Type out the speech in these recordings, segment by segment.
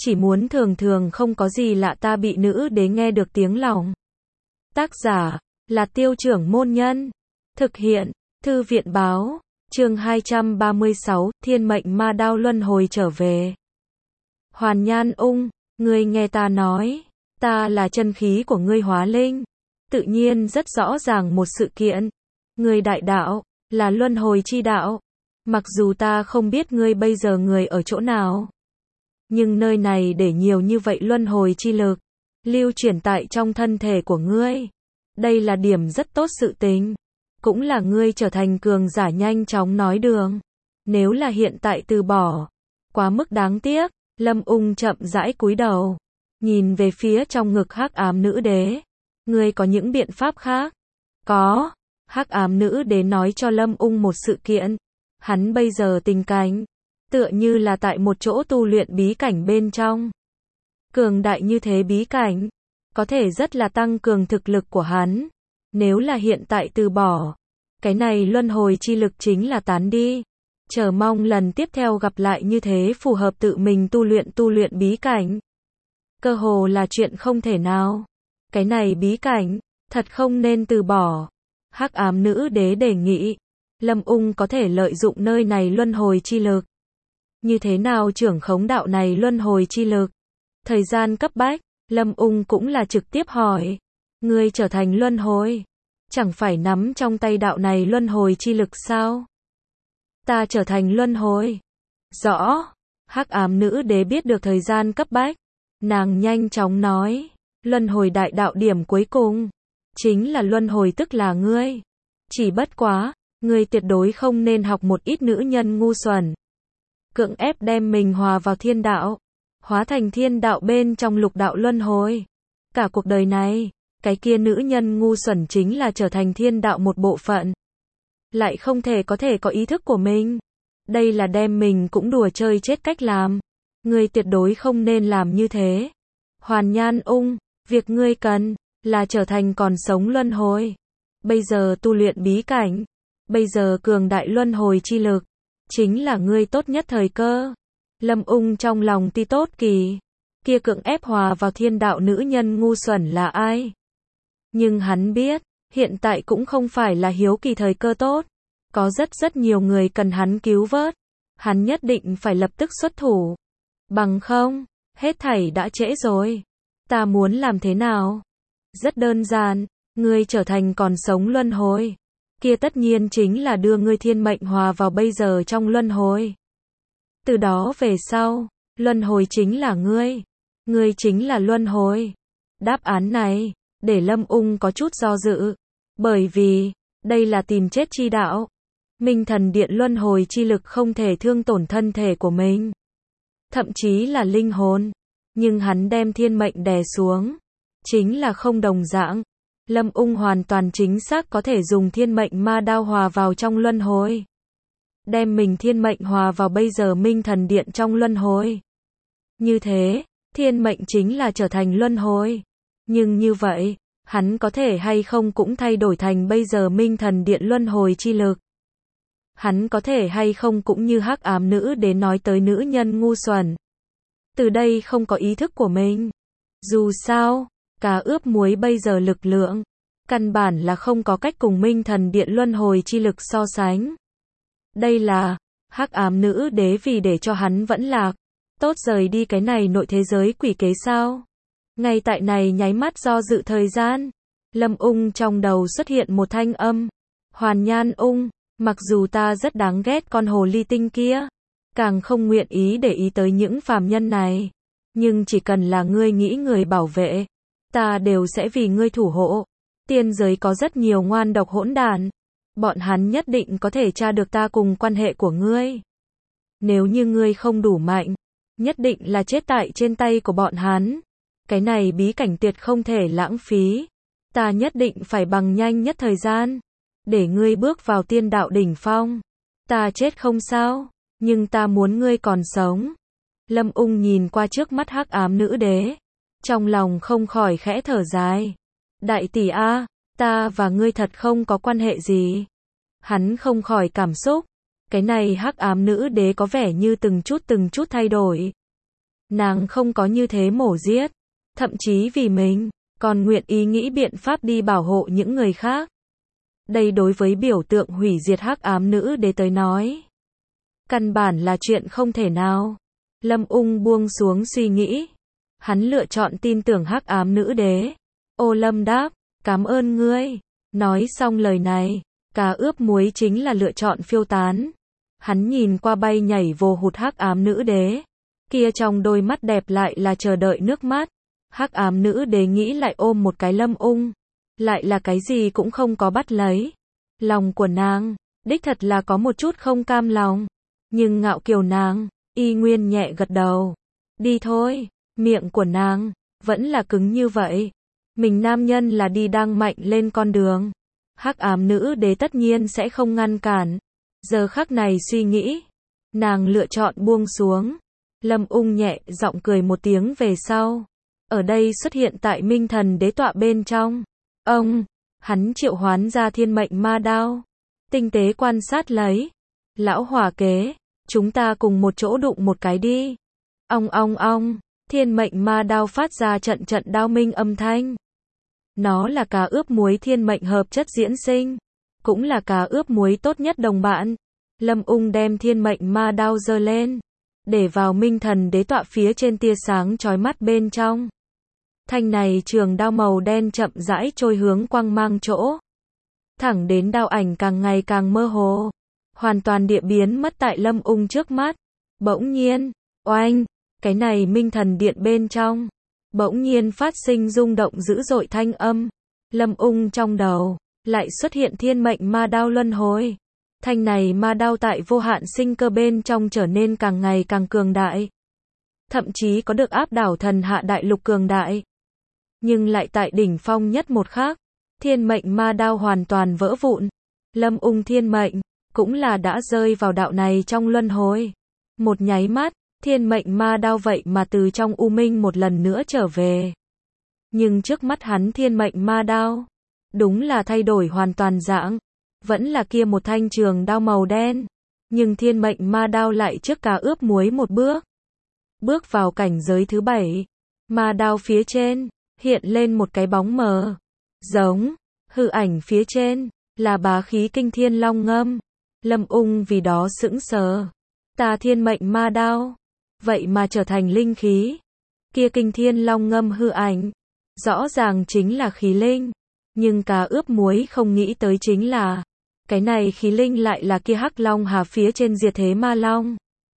chỉ muốn thường thường không có gì lạ ta bị nữ đế nghe được tiếng lòng. Tác giả là Tiêu Trưởng Môn Nhân. Thực hiện Thư viện báo. Chương 236, Thiên mệnh ma đao luân hồi trở về. Hoàn Nhan Ung, ngươi nghe ta nói, ta là chân khí của ngươi hóa linh. Tự nhiên rất rõ ràng một sự kiện. Ngươi đại đạo là luân hồi chi đạo. Mặc dù ta không biết ngươi bây giờ người ở chỗ nào, nhưng nơi này để nhiều như vậy luân hồi chi lực lưu chuyển tại trong thân thể của ngươi. Đây là điểm rất tốt sự tình, cũng là ngươi trở thành cường giả nhanh chóng nói đường. Nếu là hiện tại từ bỏ, quá mức đáng tiếc. Lâm Ung chậm rãi cúi đầu, nhìn về phía trong ngực hắc ám nữ đế. Ngươi có những biện pháp khác? Có. Hắc ám nữ đế nói cho Lâm Ung một sự kiện. Hắn bây giờ tình cảnh tựa như là tại một chỗ tu luyện bí cảnh bên trong. Cường đại như thế bí cảnh, có thể rất là tăng cường thực lực của hắn. Nếu là hiện tại từ bỏ, cái này luân hồi chi lực chính là tán đi. Chờ mong lần tiếp theo gặp lại như thế phù hợp tự mình tu luyện bí cảnh. Cơ hồ là chuyện không thể nào. Cái này bí cảnh, thật không nên từ bỏ. Hắc ám nữ đế đề nghị, Lâm Ung có thể lợi dụng nơi này luân hồi chi lực. Như thế nào trưởng khống đạo này luân hồi chi lực? Thời gian cấp bách, Lâm Ung cũng là trực tiếp hỏi. Ngươi trở thành luân hồi, chẳng phải nắm trong tay đạo này luân hồi chi lực sao? Ta trở thành luân hồi. Rõ. Hắc ám nữ đế biết được thời gian cấp bách. Nàng nhanh chóng nói. Luân hồi đại đạo điểm cuối cùng chính là luân hồi, tức là ngươi. Chỉ bất quá, ngươi tuyệt đối không nên học một ít nữ nhân ngu xuẩn, cưỡng ép đem mình hòa vào thiên đạo, hóa thành thiên đạo bên trong lục đạo luân hồi. Cả cuộc đời này, cái kia nữ nhân ngu xuẩn chính là trở thành thiên đạo một bộ phận, lại không thể có ý thức của mình. Đây là đem mình cũng đùa chơi chết cách làm. Ngươi tuyệt đối không nên làm như thế. Hoàn Nhan Ung, việc ngươi cần là trở thành còn sống luân hồi. Bây giờ tu luyện bí cảnh, bây giờ cường đại luân hồi chi lực chính là ngươi tốt nhất thời cơ. Lâm Ung trong lòng ti tốt kỳ, kia cưỡng ép hòa vào thiên đạo nữ nhân ngu xuẩn là ai? Nhưng hắn biết, hiện tại cũng không phải là hiếu kỳ thời cơ tốt. Có rất nhiều người cần hắn cứu vớt. Hắn nhất định phải lập tức xuất thủ. Bằng không, hết thảy đã trễ rồi. Ta muốn làm thế nào? Rất đơn giản, ngươi trở thành còn sống luân hồi. Kia tất nhiên chính là đưa ngươi thiên mệnh hòa vào bây giờ trong luân hồi. Từ đó về sau, luân hồi chính là ngươi. Ngươi chính là luân hồi. Đáp án này, để Lâm Ung có chút do dự. Bởi vì, đây là tìm chết chi đạo. Minh thần điện luân hồi chi lực không thể thương tổn thân thể của mình, thậm chí là linh hồn. Nhưng hắn đem thiên mệnh đè xuống, chính là không đồng dạng. Lâm Ung hoàn toàn chính xác có thể dùng thiên mệnh ma đao hòa vào trong luân hồi. Đem mình thiên mệnh hòa vào bây giờ minh thần điện trong luân hồi. Như thế, thiên mệnh chính là trở thành luân hồi. Nhưng như vậy, hắn có thể hay không cũng thay đổi thành bây giờ minh thần điện luân hồi chi lực? Hắn có thể hay không cũng như hắc ám nữ đế nói tới nữ nhân ngu xuẩn, từ đây không có ý thức của mình? Dù sao, cá ướp muối bây giờ lực lượng, căn bản là không có cách cùng minh thần điện luân hồi chi lực so sánh. Đây là, hắc ám nữ đế vì để cho hắn vẫn lạc, tốt rời đi cái này nội thế giới quỷ kế sao? Ngay tại này nháy mắt do dự thời gian, Lâm Ung trong đầu xuất hiện một thanh âm. Hoàn Nhan Ung, mặc dù ta rất đáng ghét con hồ ly tinh kia, càng không nguyện ý để ý tới những phàm nhân này, nhưng chỉ cần là ngươi nghĩ người bảo vệ, ta đều sẽ vì ngươi thủ hộ. Tiên giới có rất nhiều ngoan độc hỗn đản, bọn hắn nhất định có thể tra được ta cùng quan hệ của ngươi. Nếu như ngươi không đủ mạnh, nhất định là chết tại trên tay của bọn hắn. Cái này bí cảnh tuyệt không thể lãng phí. Ta nhất định phải bằng nhanh nhất thời gian để ngươi bước vào tiên đạo đỉnh phong. Ta chết không sao, nhưng ta muốn ngươi còn sống. Lâm Ung nhìn qua trước mắt hắc ám nữ đế, trong lòng không khỏi khẽ thở dài. Đại tỷ a, ta và ngươi thật không có quan hệ gì. Hắn không khỏi cảm xúc. Cái này hắc ám nữ đế có vẻ như từng chút thay đổi. nàng không có như thế mổ giết, thậm chí vì mình, còn nguyện ý nghĩ biện pháp đi bảo hộ những người khác. Đây đối với biểu tượng hủy diệt hắc ám nữ đế tới nói, căn bản là chuyện không thể nào. Lâm Ung buông xuống suy nghĩ, hắn lựa chọn tin tưởng hắc ám nữ đế. Ô Lâm đáp, cảm ơn ngươi. Nói xong lời này, cá ướp muối chính là lựa chọn phiêu tán. Hắn nhìn qua bay nhảy vồ hụt hắc ám nữ đế, kia trong đôi mắt đẹp lại là chờ đợi nước mắt. Hắc ám nữ đế nghĩ lại ôm một cái Lâm Ung, lại là cái gì cũng không có bắt lấy. Lòng của nàng, đích thật là có một chút không cam lòng, nhưng ngạo kiều nàng, y nguyên nhẹ gật đầu. Đi thôi, miệng của nàng, vẫn là cứng như vậy. Mình nam nhân là đi đang mạnh lên con đường. Hắc ám nữ đế tất nhiên sẽ không ngăn cản. Giờ khắc này suy nghĩ, nàng lựa chọn buông xuống. Lâm Ung nhẹ giọng cười một tiếng về sau. Ở đây xuất hiện tại Minh Thần đế tọa bên trong. Ông, hắn triệu hoán ra thiên mệnh ma đao. Tinh tế quan sát lấy. Lão hỏa kế, chúng ta cùng một chỗ đụng một cái đi. Ong ong ong, thiên mệnh ma đao phát ra trận trận đao minh âm thanh. Nó là cá ướp muối thiên mệnh hợp chất diễn sinh, cũng là cá ướp muối tốt nhất đồng bạn. Lâm Ung đem thiên mệnh ma đao giơ lên, để vào Minh Thần đế tọa phía trên tia sáng chói mắt bên trong. Thanh này trường đao màu đen chậm rãi trôi hướng quang mang chỗ, thẳng đến đao ảnh càng ngày càng mơ hồ, hoàn toàn địa biến mất tại Lâm Ung trước mắt. Bỗng nhiên, oanh, cái này Minh Thần điện bên trong, bỗng nhiên phát sinh rung động dữ dội thanh âm. Lâm Ung trong đầu lại xuất hiện thiên mệnh ma đao luân hồi. Thanh này ma đao tại vô hạn sinh cơ bên trong trở nên càng ngày càng cường đại, thậm chí có được áp đảo thần hạ đại lục cường đại. Nhưng lại tại đỉnh phong nhất một khắc, thiên mệnh ma đao hoàn toàn vỡ vụn. Lâm Ung thiên mệnh cũng là đã rơi vào đạo này trong luân hồi. Một nháy mắt, thiên mệnh ma đao vậy mà từ trong u minh một lần nữa trở về. Nhưng trước mắt hắn thiên mệnh ma đao, đúng là thay đổi hoàn toàn dạng. Vẫn là kia một thanh trường đao màu đen. Nhưng thiên mệnh ma đao lại trước cá ướp muối một bước. Bước vào cảnh giới thứ 7. Ma đao phía trên, hiện lên một cái bóng mờ. Giống, hư ảnh phía trên, là bá khí kinh thiên long ngâm. Lâm Ung vì đó sững sờ. Ta thiên mệnh ma đao, vậy mà trở thành linh khí. Kia kinh thiên long ngâm hư ảnh, rõ ràng chính là khí linh. Nhưng cá ướp muối không nghĩ tới chính là, cái này khí linh lại là kia hắc long hà phía trên diệt thế ma long.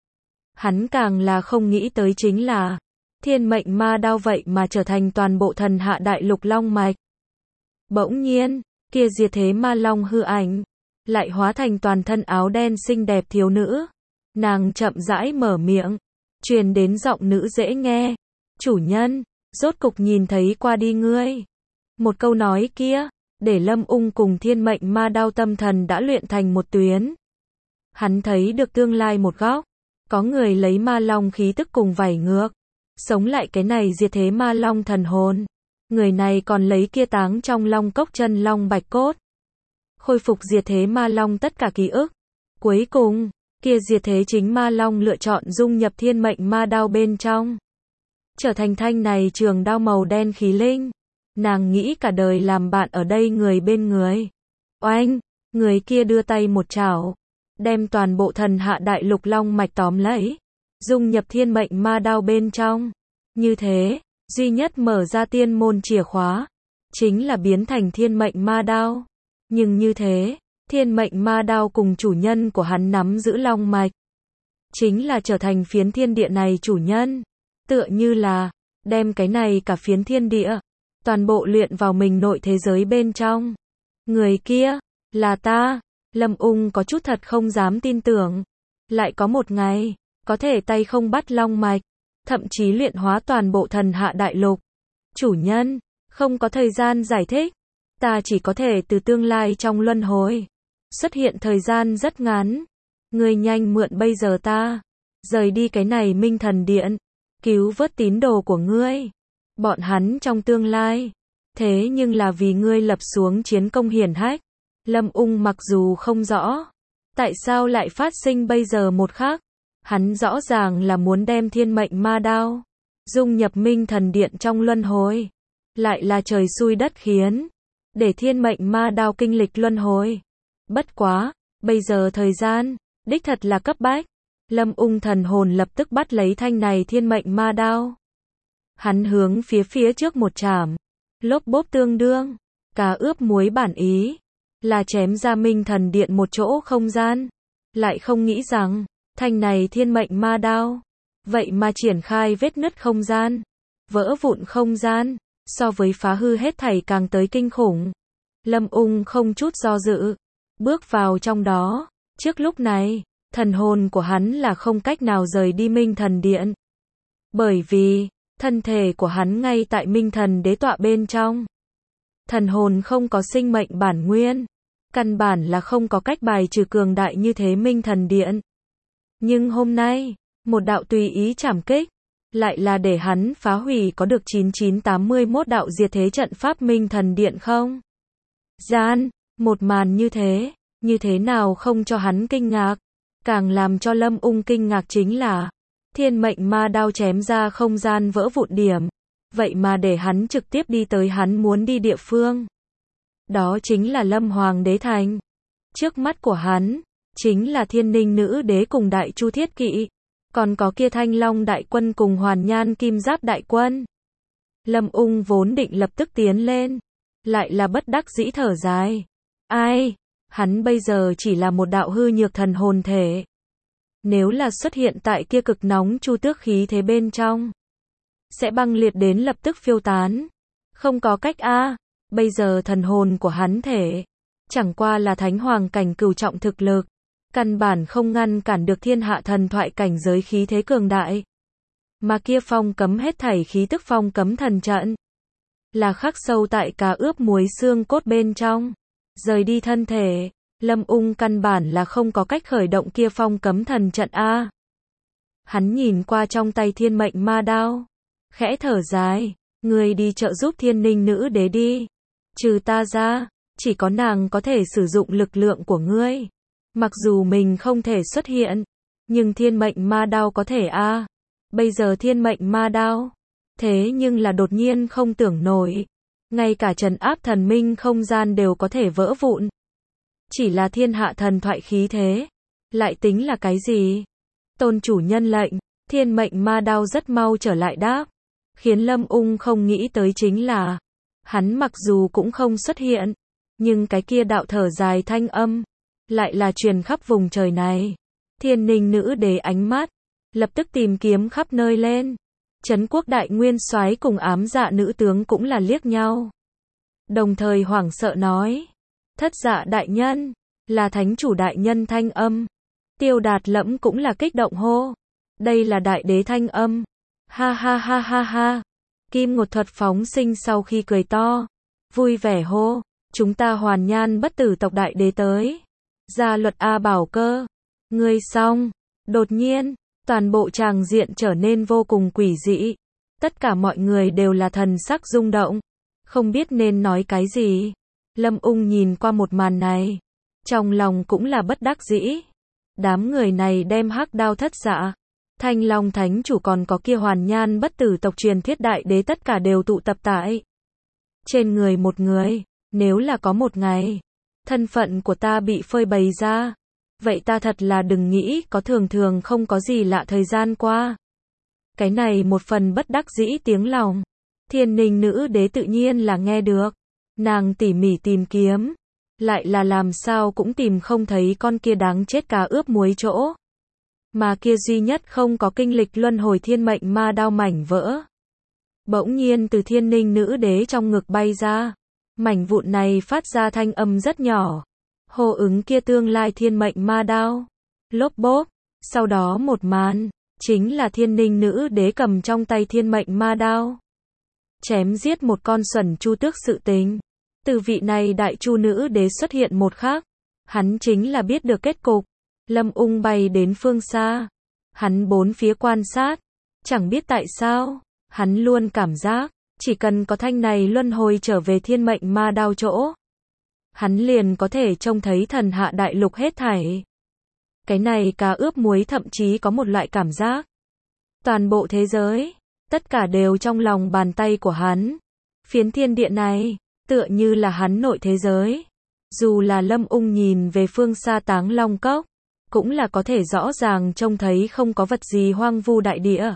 Hắn càng là không nghĩ tới chính là, thiên mệnh ma đao vậy mà trở thành toàn bộ thần hạ đại lục long mạch. Bỗng nhiên, kia diệt thế ma long hư ảnh, lại hóa thành toàn thân áo đen xinh đẹp thiếu nữ. Nàng chậm rãi mở miệng, truyền đến giọng nữ dễ nghe. Chủ nhân, rốt cục nhìn thấy qua đi ngươi. Một câu nói kia, để Lâm Ung cùng thiên mệnh ma đao tâm thần đã luyện thành một tuyến. Hắn thấy được tương lai một góc, có người lấy ma long khí tức cùng vảy ngược, sống lại cái này diệt thế ma long thần hồn. Người này còn lấy kia táng trong long cốc chân long bạch cốt, khôi phục diệt thế ma long tất cả ký ức. Cuối cùng, kia diệt thế chính ma long lựa chọn dung nhập thiên mệnh ma đao bên trong, trở thành thanh này trường đao màu đen khí linh. Nàng nghĩ cả đời làm bạn ở đây người bên người. Oanh, người kia đưa tay một chảo, đem toàn bộ thần hạ đại lục long mạch tóm lấy, dung nhập thiên mệnh ma đao bên trong. Như thế, duy nhất mở ra tiên môn chìa khóa, chính là biến thành thiên mệnh ma đao. Nhưng như thế, thiên mệnh ma đao cùng chủ nhân của hắn nắm giữ long mạch, chính là trở thành phiến thiên địa này chủ nhân. Tựa như là, đem cái này cả phiến thiên địa, toàn bộ luyện vào mình nội thế giới bên trong. Người kia, là ta. Lâm Ung có chút thật không dám tin tưởng. Lại có một ngày, có thể tay không bắt long mạch, thậm chí luyện hóa toàn bộ thần hạ đại lục. Chủ nhân, không có thời gian giải thích. Ta chỉ có thể từ tương lai trong luân hồi. Xuất hiện thời gian rất ngắn. Ngươi nhanh mượn bây giờ ta. Rời đi cái này Minh Thần điện. Cứu vớt tín đồ của ngươi. Bọn hắn trong tương lai. Thế nhưng là vì ngươi lập xuống chiến công hiển hách. Lâm Ung mặc dù không rõ, tại sao lại phát sinh bây giờ một khắc, Hắn rõ ràng là muốn đem thiên mệnh ma đao dung nhập Minh Thần Điện trong luân hồi. Lại là trời xui đất khiến, để thiên mệnh ma đao kinh lịch luân hồi. Bất quá, bây giờ thời gian, đích thật là cấp bách. Lâm Ung thần hồn lập tức bắt lấy thanh này thiên mệnh ma đao. Hắn hướng phía trước một chảm, lốp bốp tương đương, cá ướp muối bản ý, là chém ra Minh Thần Điện một chỗ không gian. Lại không nghĩ rằng, thanh này thiên mệnh ma đao, vậy mà triển khai vết nứt không gian, vỡ vụn không gian, so với phá hư hết thảy càng tới kinh khủng. Lâm Ung không chút do dự, bước vào trong đó. Trước lúc này, thần hồn của hắn là không cách nào rời đi Minh Thần Điện. Bởi vì, thân thể của hắn ngay tại Minh Thần đế tọa bên trong. Thần hồn không có sinh mệnh bản nguyên, căn bản là không có cách bài trừ cường đại như thế Minh Thần Điện. Nhưng hôm nay, một đạo tùy ý trảm kích, lại là để hắn phá hủy có được 9981 đạo diệt thế trận pháp Minh Thần Điện không? Gian, một màn như thế nào không cho hắn kinh ngạc, càng làm cho Lâm Ung kinh ngạc chính là, thiên mệnh ma đao chém ra không gian vỡ vụn điểm, vậy mà để hắn trực tiếp đi tới hắn muốn đi địa phương. Đó chính là Lâm Hoàng đế thành. Trước mắt của hắn, chính là Thiên Ninh nữ đế cùng Đại Chu Thiết Kỵ, còn có kia Thanh Long đại quân cùng Hoàn Nhan Kim Giáp đại quân. Lâm Ung vốn định lập tức tiến lên, lại là bất đắc dĩ thở dài. Ai, hắn bây giờ chỉ là một đạo hư nhược thần hồn thể. Nếu là xuất hiện tại kia cực nóng chu tước khí thế bên trong, sẽ băng liệt đến lập tức phiêu tán. Không có cách a, bây giờ thần hồn của hắn thể, chẳng qua là thánh hoàng cảnh cửu trọng thực lực, căn bản không ngăn cản được thiên hạ thần thoại cảnh giới khí thế cường đại. Mà kia phong cấm hết thảy khí tức phong cấm thần trận, là khắc sâu tại cá ướp muối xương cốt bên trong. Rời đi thân thể, Lâm Ung căn bản là không có cách khởi động kia phong cấm thần trận a. Hắn nhìn qua trong tay thiên mệnh ma đao, khẽ thở dài, người đi trợ giúp Thiên Ninh nữ đế đi. Trừ ta ra, chỉ có nàng có thể sử dụng lực lượng của ngươi. Mặc dù mình không thể xuất hiện, nhưng thiên mệnh ma đao có thể a. Bây giờ thiên mệnh ma đao, thế nhưng là đột nhiên không tưởng nổi. Ngay cả trấn áp thần minh không gian đều có thể vỡ vụn. Chỉ là thiên hạ thần thoại khí thế, lại tính là cái gì? Tôn chủ nhân lệnh, thiên mệnh ma đao rất mau trở lại đáp. Khiến Lâm Ung không nghĩ tới chính là, hắn mặc dù cũng không xuất hiện, nhưng cái kia đạo thở dài thanh âm, lại là truyền khắp vùng trời này. Thiên Ninh nữ đế ánh mắt, lập tức tìm kiếm khắp nơi lên. Trấn quốc đại nguyên soái cùng ám dạ nữ tướng cũng là liếc nhau. Đồng thời hoảng sợ nói, thất dạ đại nhân, là thánh chủ đại nhân thanh âm. Tiêu Đạt Lẫm cũng là kích động hô, đây là đại đế thanh âm. Ha ha ha ha ha. Kim Ngột Thuật phóng sinh sau khi cười to, vui vẻ hô, chúng ta Hoàn Nhan bất tử tộc đại đế tới. Gia luật A Bảo Cơ, ngươi xong. Đột nhiên, toàn bộ tràng diện trở nên vô cùng quỷ dị. Tất cả mọi người đều là thần sắc rung động, không biết nên nói cái gì. Lâm Ung nhìn qua một màn này, trong lòng cũng là bất đắc dĩ. Đám người này đem hắc đao thất dạ, Thanh Long thánh chủ còn có kia Hoàn Nhan bất tử tộc truyền thiết đại đế tất cả đều tụ tập tại trên người một người. Nếu là có một ngày, thân phận của ta bị phơi bày ra, vậy ta thật là đừng nghĩ có thường không có gì lạ thời gian qua. Cái này một phần bất đắc dĩ tiếng lòng. Thiên Ninh nữ đế tự nhiên là nghe được. Nàng tỉ mỉ tìm kiếm, lại là làm sao cũng tìm không thấy con kia đáng chết cá ướp muối chỗ. Mà kia duy nhất không có kinh lịch luân hồi thiên mệnh ma đao mảnh vỡ, bỗng nhiên từ Thiên Ninh nữ đế trong ngực bay ra. Mảnh vụn này phát ra thanh âm rất nhỏ, hô ứng kia tương lai thiên mệnh ma đao. Lốp bốp, sau đó một màn, chính là Thiên Ninh nữ đế cầm trong tay thiên mệnh ma đao, chém giết một con xuẩn chu tước sự tình. Từ vị này đại chu nữ đế xuất hiện một khắc, hắn chính là biết được kết cục. Lâm Ung bay đến phương xa, hắn bốn phía quan sát, chẳng biết tại sao, hắn luôn cảm giác, chỉ cần có thanh này luân hồi trở về thiên mệnh ma đao chỗ, hắn liền có thể trông thấy thần hạ đại lục hết thảy. Cái này cá ướp muối thậm chí có một loại cảm giác. Toàn bộ thế giới, tất cả đều trong lòng bàn tay của hắn. Phiến thiên địa này, tựa như là hắn nội thế giới. Dù là Lâm Ung nhìn về phương xa Táng Long Cốc, cũng là có thể rõ ràng trông thấy không có vật gì hoang vu đại địa.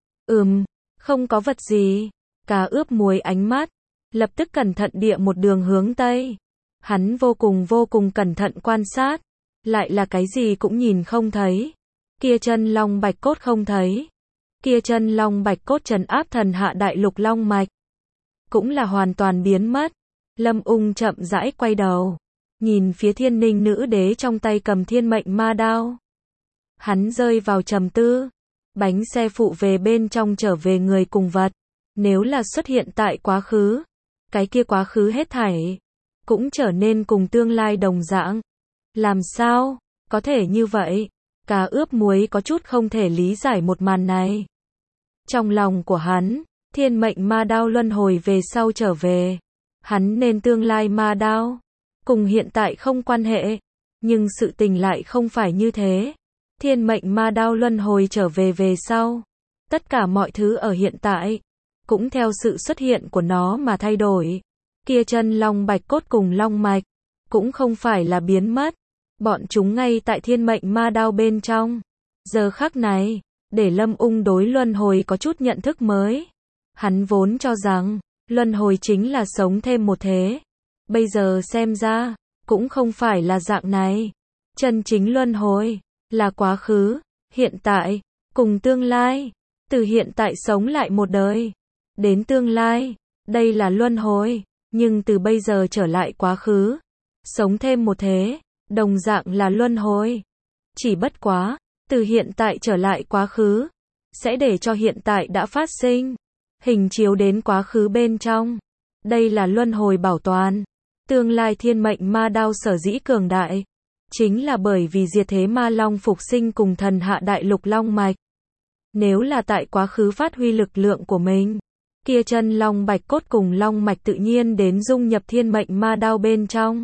Không có vật gì. Cá ướp muối ánh mắt, lập tức cẩn thận địa một đường hướng Tây. Hắn vô cùng cẩn thận quan sát, lại là cái gì cũng nhìn không thấy. Kia chân long bạch cốt không thấy. Kia chân long bạch cốt trấn áp thần hạ đại lục long mạch, cũng là hoàn toàn biến mất. Lâm Ung chậm rãi quay đầu, nhìn phía Thiên Ninh nữ đế trong tay cầm thiên mệnh ma đao. Hắn rơi vào trầm tư, bánh xe phụ về bên trong trở về người cùng vật. Nếu là xuất hiện tại quá khứ, cái kia quá khứ hết thảy cũng trở nên cùng tương lai đồng dạng. Làm sao có thể như vậy? Cá ướp muối có chút không thể lý giải một màn này. Trong lòng của hắn, thiên mệnh ma đao luân hồi về sau trở về. Hắn nên tương lai ma đao, cùng hiện tại không quan hệ. Nhưng sự tình lại không phải như thế. Thiên mệnh ma đao luân hồi trở về về sau. Tất cả mọi thứ ở hiện tại, cũng theo sự xuất hiện của nó mà thay đổi. Kia chân long bạch cốt cùng long mạch, cũng không phải là biến mất. Bọn chúng ngay tại thiên mệnh ma đao bên trong. Giờ khắc này, để Lâm Ung đối luân hồi có chút nhận thức mới. Hắn vốn cho rằng, luân hồi chính là sống thêm một thế. Bây giờ xem ra, cũng không phải là dạng này. Chân chính luân hồi, là quá khứ, hiện tại, cùng tương lai. Từ hiện tại sống lại một đời, đến tương lai, đây là luân hồi. Nhưng từ bây giờ trở lại quá khứ, sống thêm một thế, đồng dạng là luân hồi. Chỉ bất quá, từ hiện tại trở lại quá khứ, sẽ để cho hiện tại đã phát sinh, hình chiếu đến quá khứ bên trong. Đây là luân hồi bảo toàn. Tương lai thiên mệnh ma đao sở dĩ cường đại, chính là bởi vì diệt thế ma long phục sinh cùng thần hạ đại lục long mạch. Nếu là tại quá khứ phát huy lực lượng của mình, kia chân long bạch cốt cùng long mạch tự nhiên đến dung nhập thiên mệnh ma đao bên trong.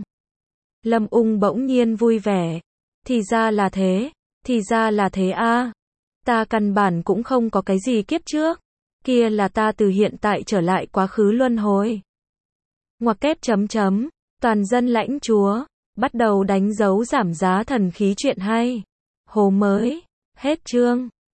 Lâm Ung bỗng nhiên vui vẻ. Thì ra là thế, thì ra là thế a. Ta căn bản cũng không có cái gì kiếp trước. Kia là ta từ hiện tại trở lại quá khứ luân hồi. Ngoặc kép chấm chấm, toàn dân lãnh chúa, bắt đầu đánh dấu giảm giá thần khí chuyện hay. Hồ mới, hết chương.